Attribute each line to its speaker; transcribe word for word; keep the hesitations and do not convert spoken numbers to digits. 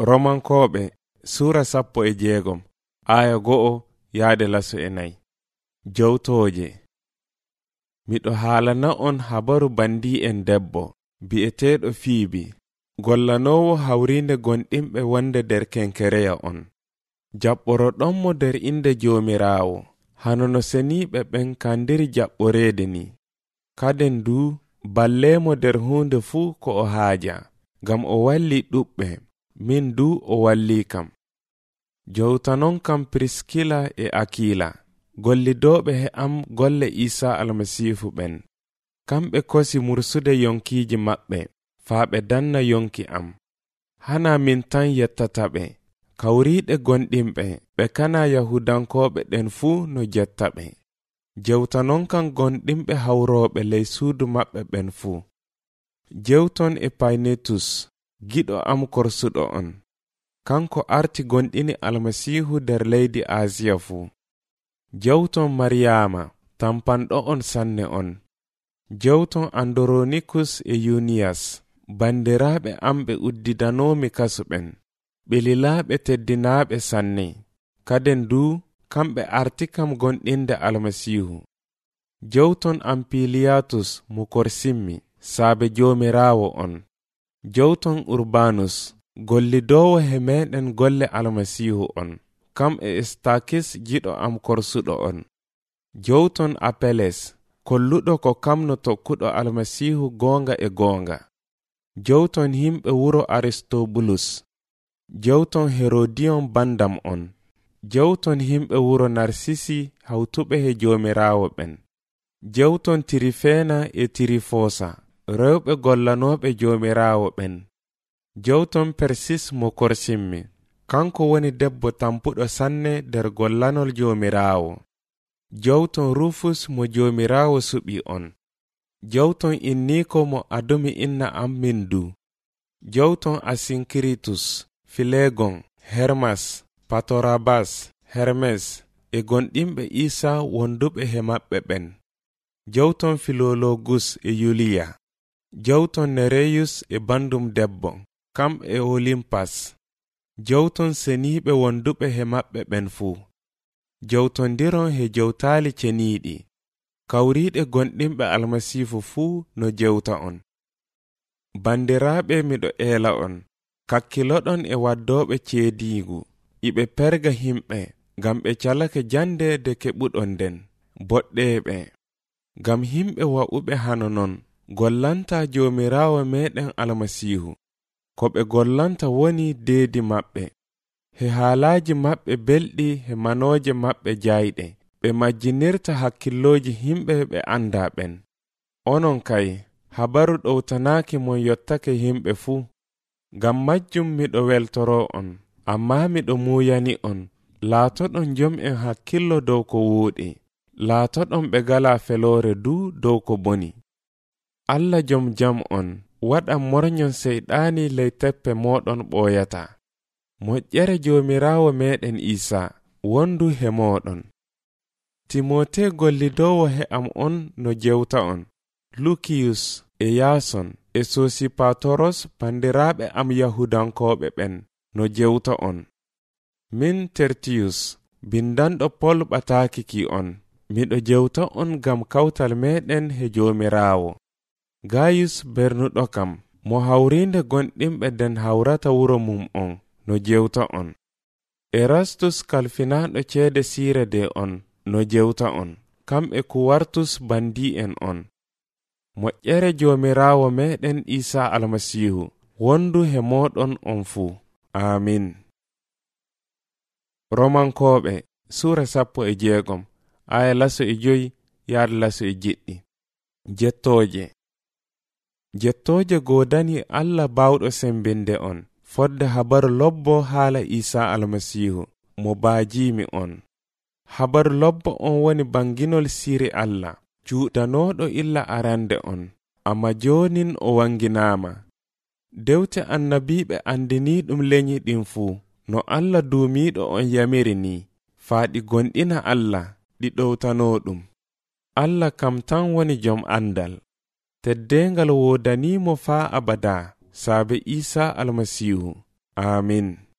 Speaker 1: Romankoɓe Sura sappo e jeegom aya go'o yaade laso e nayi. Jowtooje. Miɗo haalana on habaru bandi en debbo bi'eteeɗo Fiibi, gollanowo hawrinde gonɗinɓe wonde nder kenkereya on. Jaɓɓoroɗonmo nder inde Joomiraawo, hano no seniiɓe ɓen kandiri jaɓɓoreede ni. Kaden du balleemo nder huunde fuu ko o haaja, ngam o walli ɗuɓɓe, min du o walli kam. Jowtanon kam Priskila e Akila, gollidoɓe he am golle Isa almasiihu ɓen. Kamɓe kosi mursude yonkiiji maɓɓe, faa ɓe danna yonki am. Hana min tan yettataɓe, kawriiɗe gonɗinɓe, ɓe kana Yahudankoɓe ɗen fuu no jettaɓe. Jewtanon kan gonɗinɓe hawroɓe ley suudu maɓɓe ɓen fuu. Jewton e Paynetus, giɗo am korsuɗo on. Kanko arti gonɗini almasiihu nder leydi Asiya fuu. Jewton Maryaama, tampanɗo on sanne on. Jewton Andoronikus e Yuniyas, bandiraaɓe am ɓe uddidanoomi kasuɓen. Ɓelilaaɓe teddinaaɓe sanne, kaden du kamɓe arti kam gonɗinde almasiihu. Jewton Ampiliyatus mo korsimmi, saabe Joomiraawo on. Jewton Urbanus, gollidoowo he meɗen golle almasiihu on, kam e Estakis jiɗo am korsuɗo on. Jewton Apeles, kolluɗo ko kam no tokkuɗo almasiihu goonga e goonga. Jewton himɓe wuro Aristobulus. Jewton Herodion bandam on. Jewton himɓe wuro Narsisi hawtuɓe he Joomiraawo ɓen. Jewton Tirifena e Tirifosa, rewɓe gollanooɓe Joomiraawo ɓen. Jewton Persis mo korsimmi, kanko woni debbo tampuɗo sanne nder gollanol Joomiraawo. Jewton Rufus mo Joomiraawo suɓi on. Jewton Inniko mo adumi inna am min du. Jewton Asinkiritus, Filegon, Hermas, Patorabas, Hermes e gonɗinɓe Isa wonduɓe he maɓɓe ɓen. Jewton Filologus e Yuliya. Jewton Nereyus e bandum debbo, kam e Olimpas. Jewton seniiɓe wonduɓe he maɓɓe ɓen fuu. Jewtondiron he jewtaali ceniiɗi. Kawriiɗe gonɗinɓe almasiifu fuu no jewta on. Bandiraaɓe miɗo eela on, kakkiloɗon e waddooɓe ceediigu, iɓe perga himɓe, ngam ɓe calake jande de keɓuɗon nden, boɗɗeeɓe. Ngam himɓe wa'uɓe hano non, gollanta Joomiraawo meɗen almasiihu. Ko ɓe gollanta woni deedi maɓɓe. He haalaaji maɓɓe belɗi he manooje maɓɓe jaayɗe, ɓe majjinirta hakkillooji himɓe ɓe anda ɓen. Onon kay, habaru ɗowtanaaki mon yottake himɓe fuu. Ngam majjum miɗo weltoro on, amma miɗo muuyani on, laatoɗon jom'en hakkillo dow ko wuuɗi, laatoɗon ɓe galaa feloore du dow ko boni. Allah jom jam on, waɗan mornyon seyɗaani ley teppe mooɗon ɓooyata. Moƴƴere Joomiraawo meɗen Isa wondu he mooɗon. Timote gollidoowo he am on no jewta on. Lukiyus e Yaason e Sosipatoros bandiraaɓe am Yahudankoɓe ɓen no jewta on. Min Tertiyus, bindanɗo Pol ɓataakiki on, miɗo jewta on ngam kawtal meɗen he Joomiraawo. Gayus bernuɗo kam, mo hawrinde gonɗinɓe den hawrata wuro mum on, no jewta on. Erastus kalfinaɗo ceede siire de on, no jewta on, kamɓe Kuwartus bandi'en on. Moƴƴere Joomiraawo meɗen Isa almasiihu wondu he moɗon on fuu. Amin. Romankoɓe Sura sappo e jeegom aya laso e joyi yaade laso e jiɗɗi. Jettooje. Jettooje godani Allah bawɗo sembinde on, fodde habaru lobbo haala Isa almasiihu mo baajimi on. Habaru lobbo on woni banginol siri Allah, cuuɗanooɗo illa arande on, amma joonin o wanginaama. Dewte annabiiɓe andini ɗum leñi ɗin fuu, no Allah duumiiɗo on yamiri ni, faaɗi gonɗina Allah ɗi ɗowtanoo ɗum. Allah kam tan woni jom andal. Teddengal wodanimo faa abada, saabe Isa almasiihu. Amin.